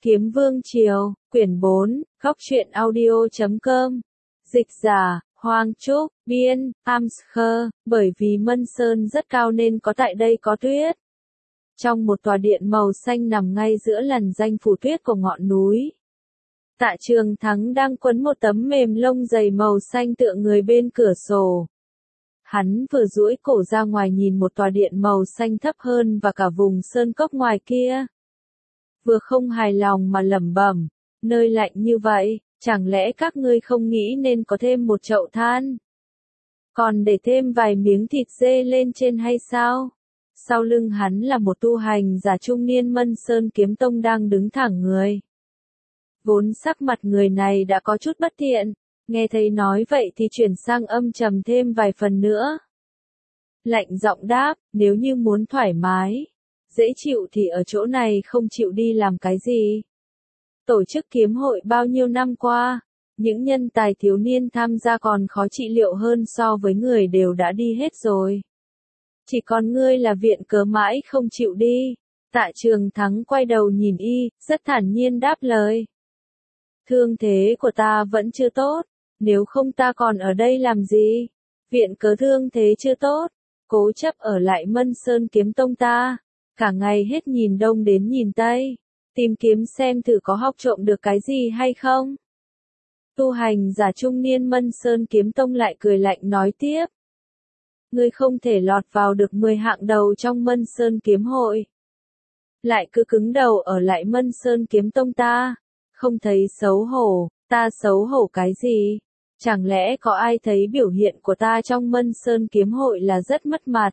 Kiếm Vương Triều, quyển 4, góc truyện audio.com. Dịch giả, Hoàng Trúc, biên, Amscher, bởi vì Mân Sơn rất cao nên có tại đây có tuyết. Trong một tòa điện màu xanh nằm ngay giữa làn danh phủ tuyết của ngọn núi. Tạ Trường Thắng đang quấn một tấm mềm lông dày màu xanh tựa người bên cửa sổ. Hắn vừa duỗi cổ ra ngoài nhìn một tòa điện màu xanh thấp hơn và cả vùng sơn cốc ngoài kia. Vừa không hài lòng mà lẩm bẩm, nơi lạnh như vậy, chẳng lẽ các ngươi không nghĩ nên có thêm một chậu than? Còn để thêm vài miếng thịt dê lên trên hay sao? Sau lưng hắn là một tu hành giả trung niên Mân Sơn Kiếm Tông đang đứng thẳng người. Vốn sắc mặt người này đã có chút bất thiện, nghe thấy nói vậy thì chuyển sang âm trầm thêm vài phần nữa. Lạnh giọng đáp, nếu như muốn thoải mái, dễ chịu thì ở chỗ này không chịu đi làm cái gì. Tổ chức kiếm hội bao nhiêu năm qua, những nhân tài thiếu niên tham gia còn khó trị liệu hơn so với người đều đã đi hết rồi. Chỉ còn ngươi là viện cớ mãi không chịu đi. Tạ Trường Thắng quay đầu nhìn y, rất thản nhiên đáp lời. Thương thế của ta vẫn chưa tốt, nếu không ta còn ở đây làm gì? Viện cớ thương thế chưa tốt, cố chấp ở lại Mân Sơn Kiếm Tông ta, cả ngày hết nhìn đông đến nhìn tây, tìm kiếm xem thử có học trộm được cái gì hay không. Tu hành giả trung niên Mân Sơn Kiếm Tông lại cười lạnh nói tiếp. Ngươi không thể lọt vào được 10 hạng đầu trong Mân Sơn Kiếm Hội. Lại cứ cứng đầu ở lại Mân Sơn Kiếm Tông ta, không thấy xấu hổ, ta xấu hổ cái gì? Chẳng lẽ có ai thấy biểu hiện của ta trong Mân Sơn Kiếm Hội là rất mất mặt?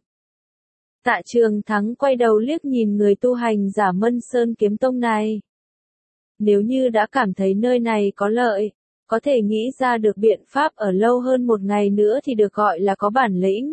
Tạ Trường Thắng quay đầu liếc nhìn người tu hành giả Mân Sơn Kiếm Tông này. Nếu như đã cảm thấy nơi này có lợi, có thể nghĩ ra được biện pháp ở lâu hơn một ngày nữa thì được gọi là có bản lĩnh.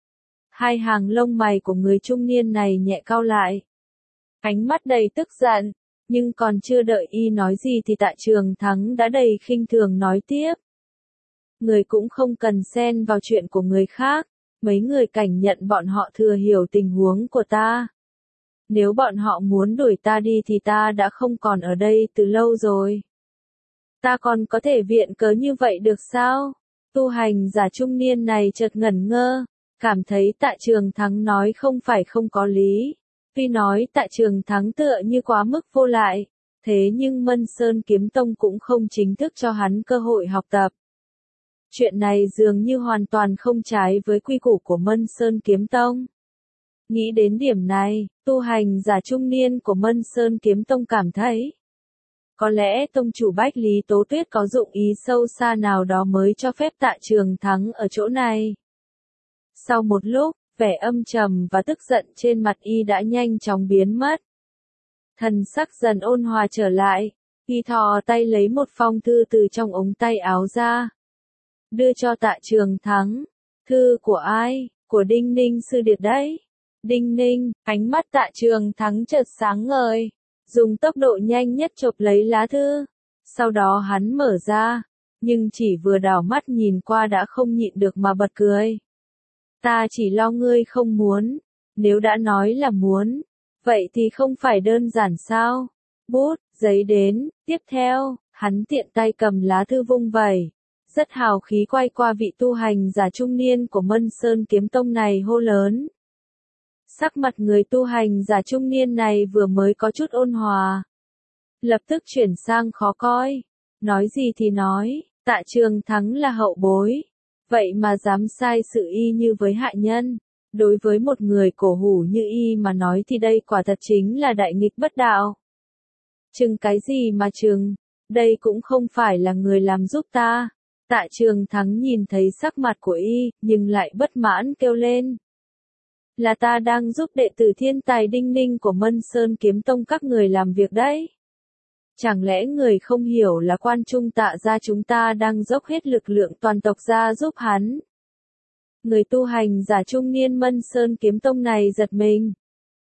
Hai hàng lông mày của người trung niên này nhẹ cau lại. Ánh mắt đầy tức giận, nhưng còn chưa đợi y nói gì thì Tạ Trường Thắng đã đầy khinh thường nói tiếp. Người cũng không cần xen vào chuyện của người khác, mấy người cảnh nhận bọn họ thừa hiểu tình huống của ta. Nếu bọn họ muốn đuổi ta đi thì ta đã không còn ở đây từ lâu rồi. Ta còn có thể viện cớ như vậy được sao? Tu hành giả trung niên này chợt ngẩn ngơ, cảm thấy Tạ Trường Thắng nói không phải không có lý. Tuy nói Tạ Trường Thắng tựa như quá mức vô lại, thế nhưng Mân Sơn Kiếm Tông cũng không chính thức cho hắn cơ hội học tập. Chuyện này dường như hoàn toàn không trái với quy củ của Mân Sơn Kiếm Tông. Nghĩ đến điểm này, tu hành giả trung niên của Mân Sơn Kiếm Tông cảm thấy, có lẽ tông chủ Bách Lý Tố Tuyết có dụng ý sâu xa nào đó mới cho phép Tạ Trường Thắng ở chỗ này. Sau một lúc, vẻ âm trầm và tức giận trên mặt y đã nhanh chóng biến mất. Thần sắc dần ôn hòa trở lại, y thò tay lấy một phong thư từ trong ống tay áo ra. Đưa cho Tạ Trường Thắng. Thư của ai? Của Đinh Ninh sư điệt đấy. Đinh Ninh, ánh mắt Tạ Trường Thắng chợt sáng ngời, dùng tốc độ nhanh nhất chộp lấy lá thư. Sau đó hắn mở ra, nhưng chỉ vừa đảo mắt nhìn qua đã không nhịn được mà bật cười. Ta chỉ lo ngươi không muốn, nếu đã nói là muốn, vậy thì không phải đơn giản sao? Bút, giấy đến, tiếp theo, hắn tiện tay cầm lá thư vung vẩy, rất hào khí quay qua vị tu hành giả trung niên của Mân Sơn Kiếm Tông này hô lớn. Sắc mặt người tu hành giả trung niên này vừa mới có chút ôn hòa, lập tức chuyển sang khó coi. Nói gì thì nói, Tạ Trường Thắng là hậu bối, vậy mà dám sai sự y như với hạ nhân. Đối với một người cổ hủ như y mà nói thì đây quả thật chính là đại nghịch bất đạo. Chừng cái gì mà chừng, đây cũng không phải là người làm giúp ta. Tạ Trường Thắng nhìn thấy sắc mặt của y, nhưng lại bất mãn kêu lên. Là ta đang giúp đệ tử thiên tài Đinh Ninh của Mân Sơn Kiếm Tông các người làm việc đấy. Chẳng lẽ người không hiểu là quan trung Tạ gia chúng ta đang dốc hết lực lượng toàn tộc ra giúp hắn? Người tu hành giả trung niên Mân Sơn Kiếm Tông này giật mình.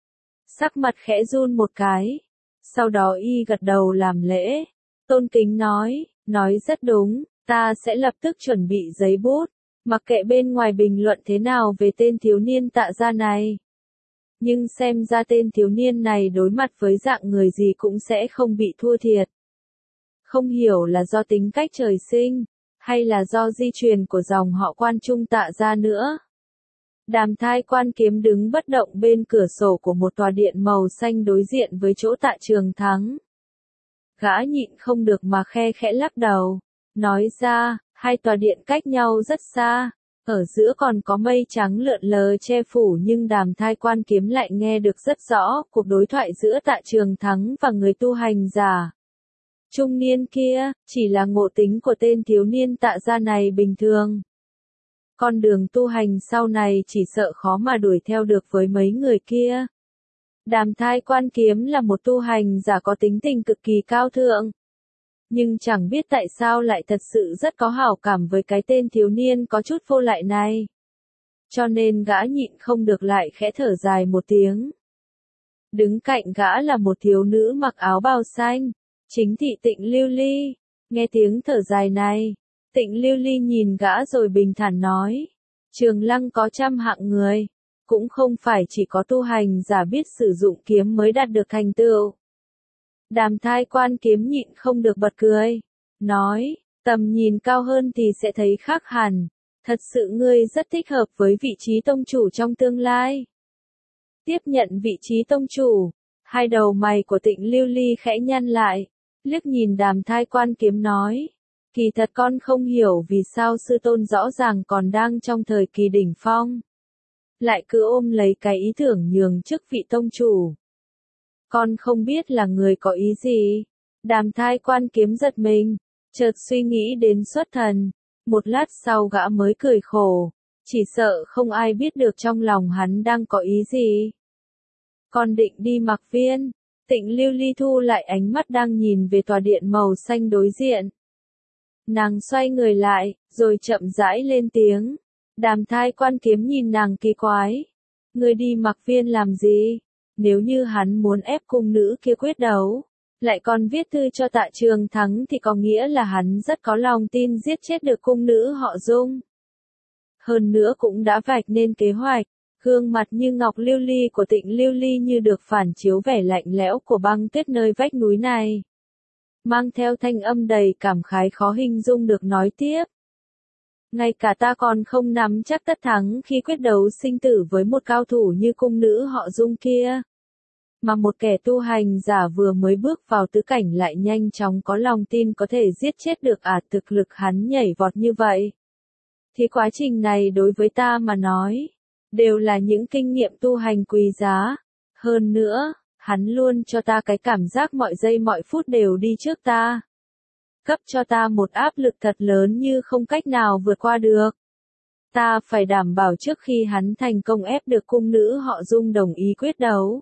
Sắc mặt khẽ run một cái. Sau đó y gật đầu làm lễ. Tôn kính nói rất đúng, ta sẽ lập tức chuẩn bị giấy bút, mặc kệ bên ngoài bình luận thế nào về tên thiếu niên Tạ gia này. Nhưng xem ra tên thiếu niên này đối mặt với dạng người gì cũng sẽ không bị thua thiệt. Không hiểu là do tính cách trời sinh, hay là do di truyền của dòng họ Quan Trung Tạ gia nữa. Đàm Thai Quan Kiếm đứng bất động bên cửa sổ của một tòa điện màu xanh đối diện với chỗ Tạ Trường Thắng. Gã nhịn không được mà khe khẽ lắc đầu, nói ra, hai tòa điện cách nhau rất xa, ở giữa còn có mây trắng lượn lờ che phủ, nhưng Đàm Thai Quan Kiếm lại nghe được rất rõ cuộc đối thoại giữa Tạ Trường Thắng và người tu hành giả trung niên kia, chỉ là ngộ tính của tên thiếu niên Tạ gia này bình thường. Con đường tu hành sau này chỉ sợ khó mà đuổi theo được với mấy người kia. Đàm Thai Quan Kiếm là một tu hành giả có tính tình cực kỳ cao thượng. Nhưng chẳng biết tại sao lại thật sự rất có hảo cảm với cái tên thiếu niên có chút vô lại này. Cho nên gã nhịn không được lại khẽ thở dài một tiếng. Đứng cạnh gã là một thiếu nữ mặc áo bào xanh, chính thị Tịnh Lưu Ly. Nghe tiếng thở dài này, Tịnh Lưu Ly nhìn gã rồi bình thản nói, Trường Lăng có trăm hạng người, cũng không phải chỉ có tu hành giả biết sử dụng kiếm mới đạt được thành tựu. Đàm Thai Quan Kiếm nhịn không được bật cười, nói, tầm nhìn cao hơn thì sẽ thấy khác hẳn, thật sự ngươi rất thích hợp với vị trí tông chủ trong tương lai. Tiếp nhận vị trí tông chủ, hai đầu mày của Tịnh Lưu Ly khẽ nhăn lại, liếc nhìn Đàm Thai Quan Kiếm nói, kỳ thật con không hiểu vì sao sư tôn rõ ràng còn đang trong thời kỳ đỉnh phong, lại cứ ôm lấy cái ý tưởng nhường chức vị tông chủ. Con không biết là người có ý gì. Đàm Thai Quan Kiếm giật mình, chợt suy nghĩ đến xuất thần, một lát sau gã mới cười khổ, chỉ sợ không ai biết được trong lòng hắn đang có ý gì. Con định đi Mạc Viên. Tịnh Lưu Ly thu lại ánh mắt đang nhìn về tòa điện màu xanh đối diện. Nàng xoay người lại, rồi chậm rãi lên tiếng. Đàm Thai Quan Kiếm nhìn nàng kỳ quái. Ngươi đi Mạc Viên làm gì? Nếu như hắn muốn ép cung nữ kia quyết đấu, lại còn viết thư cho Tạ Trường Thắng thì có nghĩa là hắn rất có lòng tin giết chết được cung nữ họ Dung. Hơn nữa cũng đã vạch nên kế hoạch. Gương mặt như ngọc lưu ly của Tịnh Lưu Ly như được phản chiếu vẻ lạnh lẽo của băng tuyết nơi vách núi này. Mang theo thanh âm đầy cảm khái khó hình dung được nói tiếp. Ngay cả ta còn không nắm chắc tất thắng khi quyết đấu sinh tử với một cao thủ như cung nữ họ Dung kia. Mà một kẻ tu hành giả vừa mới bước vào tứ cảnh lại nhanh chóng có lòng tin có thể giết chết được thực lực hắn nhảy vọt như vậy. Thì quá trình này đối với ta mà nói, đều là những kinh nghiệm tu hành quý giá. Hơn nữa, hắn luôn cho ta cái cảm giác mọi giây mọi phút đều đi trước ta. Cấp cho ta một áp lực thật lớn như không cách nào vượt qua được. Ta phải đảm bảo trước khi hắn thành công ép được cung nữ họ Dung đồng ý quyết đấu.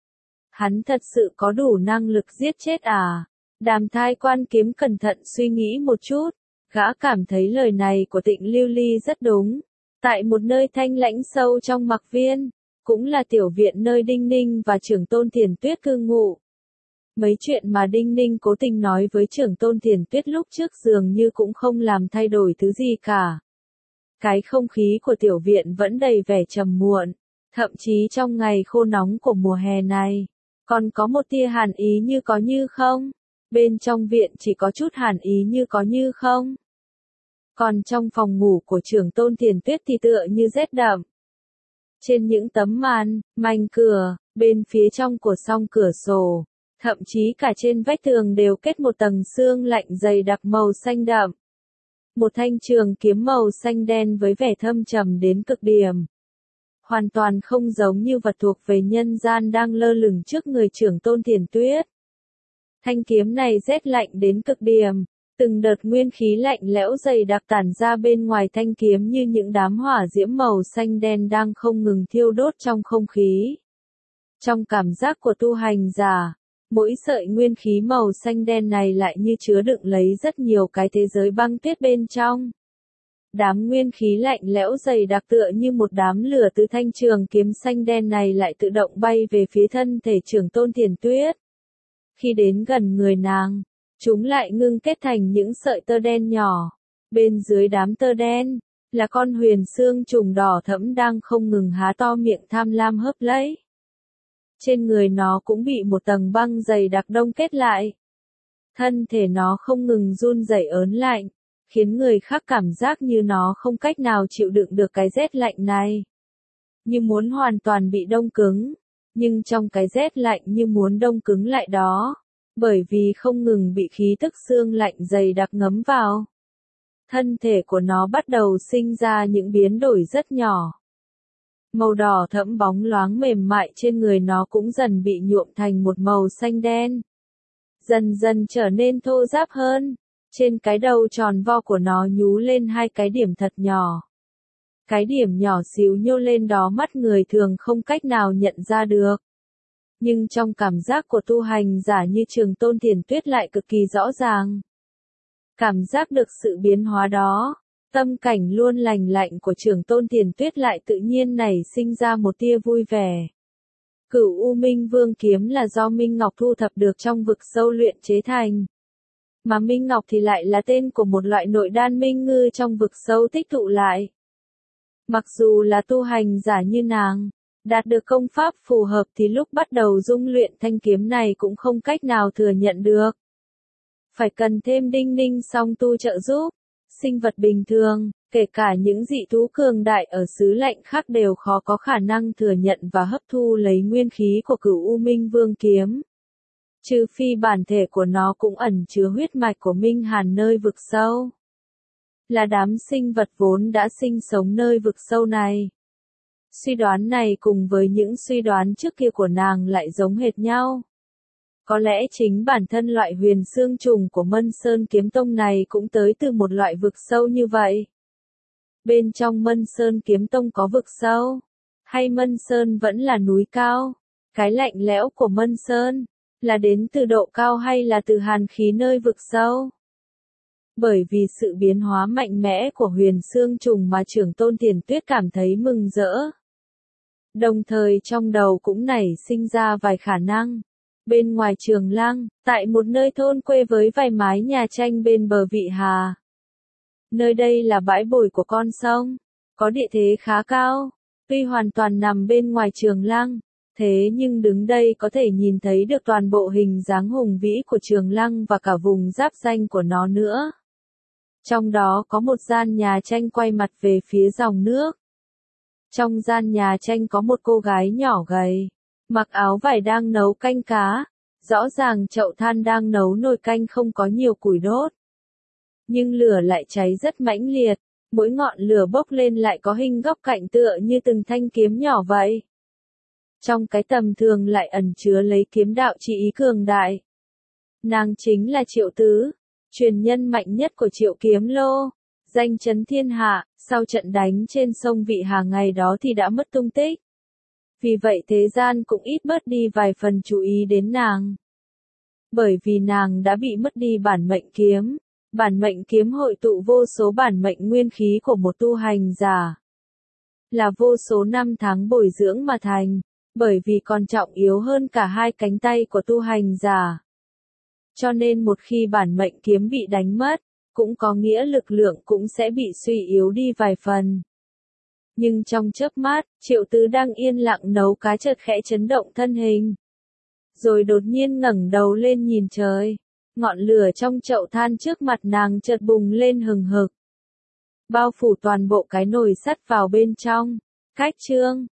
Hắn thật sự có đủ năng lực giết chết à? Đàm Thai Quan Kiếm cẩn thận suy nghĩ một chút, gã cảm thấy lời này của Tịnh Lưu Ly rất đúng. Tại một nơi thanh lãnh sâu trong Mạc Viên, cũng là tiểu viện nơi Đinh Ninh và Trưởng Tôn Thiền Tuyết cư ngụ. Mấy chuyện mà Đinh Ninh cố tình nói với Trưởng Tôn Thiền Tuyết lúc trước dường như cũng không làm thay đổi thứ gì cả. Cái không khí của tiểu viện vẫn đầy vẻ trầm muộn, thậm chí trong ngày khô nóng của mùa hè này, còn có một tia hàn ý như có như không. Bên trong viện chỉ có chút hàn ý như có như không. Còn trong phòng ngủ của Trưởng Tôn Thiền Tuyết thì tựa như rét đậm. Trên những tấm màn, mảnh cửa, bên phía trong của song cửa sổ, thậm chí cả trên vách tường đều kết một tầng sương lạnh dày đặc màu xanh đậm. Một thanh trường kiếm màu xanh đen với vẻ thâm trầm đến cực điểm. Hoàn toàn không giống như vật thuộc về nhân gian đang lơ lửng trước người Trưởng Tôn Thiền Tuyết. Thanh kiếm này rét lạnh đến cực điểm. Từng đợt nguyên khí lạnh lẽo dày đặc tản ra bên ngoài thanh kiếm như những đám hỏa diễm màu xanh đen đang không ngừng thiêu đốt trong không khí. Trong cảm giác của tu hành giả, mỗi sợi nguyên khí màu xanh đen này lại như chứa đựng lấy rất nhiều cái thế giới băng tuyết bên trong. Đám nguyên khí lạnh lẽo dày đặc tựa như một đám lửa từ thanh trường kiếm xanh đen này lại tự động bay về phía thân thể Trưởng Tôn Thiền Tuyết. Khi đến gần người nàng, chúng lại ngưng kết thành những sợi tơ đen nhỏ. Bên dưới đám tơ đen, là con huyền xương trùng đỏ thẫm đang không ngừng há to miệng tham lam hớp lấy. trên người nó cũng bị một tầng băng dày đặc đông kết lại. Thân thể nó không ngừng run rẩy ớn lạnh, khiến người khác cảm giác như nó không cách nào chịu đựng được cái rét lạnh này. Như muốn hoàn toàn bị đông cứng, nhưng trong cái rét lạnh như muốn đông cứng lại đó, bởi vì không ngừng bị khí tức xương lạnh dày đặc ngấm vào. Thân thể của nó bắt đầu sinh ra những biến đổi rất nhỏ. Màu đỏ thẫm bóng loáng mềm mại trên người nó cũng dần bị nhuộm thành một màu xanh đen. Dần dần trở nên thô ráp hơn. Trên cái đầu tròn vo của nó nhú lên hai cái điểm thật nhỏ. Cái điểm nhỏ xíu nhô lên đó mắt người thường không cách nào nhận ra được. Nhưng trong cảm giác của tu hành giả như Trường Tôn Thiền Tuyết lại cực kỳ rõ ràng. Cảm giác được sự biến hóa đó, tâm cảnh luôn lành lạnh của Trường Tôn Thiền Tuyết lại tự nhiên nảy sinh ra một tia vui vẻ. Cửu U Minh Vương kiếm là do Minh Ngọc thu thập được trong vực sâu luyện chế thành. Mà Minh Ngọc thì lại là tên của một loại nội đan minh ngư trong vực sâu tích tụ lại. Mặc dù là tu hành giả như nàng, đạt được công pháp phù hợp thì lúc bắt đầu dung luyện thanh kiếm này cũng không cách nào thừa nhận được. Phải cần thêm đinh ninh song tu trợ giúp. Sinh vật bình thường, kể cả những dị thú cường đại ở xứ lạnh khác đều khó có khả năng thừa nhận và hấp thu lấy nguyên khí của Cửu U Minh Vương kiếm. Trừ phi bản thể của nó cũng ẩn chứa huyết mạch của Minh Hàn nơi vực sâu. Là đám sinh vật vốn đã sinh sống nơi vực sâu này. Suy đoán này cùng với những suy đoán trước kia của nàng lại giống hệt nhau. Có lẽ chính bản thân loại huyền xương trùng của Mân Sơn Kiếm Tông này cũng tới từ một loại vực sâu như vậy. Bên trong Mân Sơn Kiếm Tông có vực sâu, hay Mân Sơn vẫn là núi cao? Cái lạnh lẽo của Mân Sơn, là đến từ độ cao hay là từ hàn khí nơi vực sâu? Bởi vì sự biến hóa mạnh mẽ của huyền xương trùng mà Trưởng Tôn Thiền Tuyết cảm thấy mừng rỡ. Đồng thời trong đầu cũng nảy sinh ra vài khả năng. Bên ngoài Trường Lăng, tại một nơi thôn quê với vài mái nhà tranh bên bờ Vị Hà. Nơi đây là bãi bồi của con sông, có địa thế khá cao, tuy hoàn toàn nằm bên ngoài Trường Lăng, thế nhưng đứng đây có thể nhìn thấy được toàn bộ hình dáng hùng vĩ của Trường Lăng và cả vùng giáp ranh của nó nữa. Trong đó có một gian nhà tranh quay mặt về phía dòng nước. Trong gian nhà tranh có một cô gái nhỏ gầy, mặc áo vải đang nấu canh cá, rõ ràng chậu than đang nấu nồi canh không có nhiều củi đốt. Nhưng lửa lại cháy rất mãnh liệt, mỗi ngọn lửa bốc lên lại có hình góc cạnh tựa như từng thanh kiếm nhỏ vậy. Trong cái tầm thường lại ẩn chứa lấy kiếm đạo chi ý cường đại. Nàng chính là Triệu Tứ, truyền nhân mạnh nhất của Triệu Kiếm Lô, danh chấn thiên hạ, sau trận đánh trên sông Vị Hà ngày đó thì đã mất tung tích. Vì vậy thế gian cũng ít bớt đi vài phần chú ý đến nàng. Bởi vì nàng đã bị mất đi bản mệnh kiếm. Bản mệnh kiếm hội tụ vô số bản mệnh nguyên khí của một tu hành giả. Là vô số năm tháng bồi dưỡng mà thành, bởi vì còn trọng yếu hơn cả hai cánh tay của tu hành giả. Cho nên một khi bản mệnh kiếm bị đánh mất, cũng có nghĩa lực lượng cũng sẽ bị suy yếu đi vài phần. Nhưng trong chớp mắt, Triệu Tứ đang yên lặng nấu cá chợt khẽ chấn động thân hình. Rồi đột nhiên ngẩng đầu lên nhìn trời. Ngọn lửa trong chậu than trước mặt nàng chợt bùng lên hừng hực. Bao phủ toàn bộ cái nồi sắt vào bên trong. Cách chương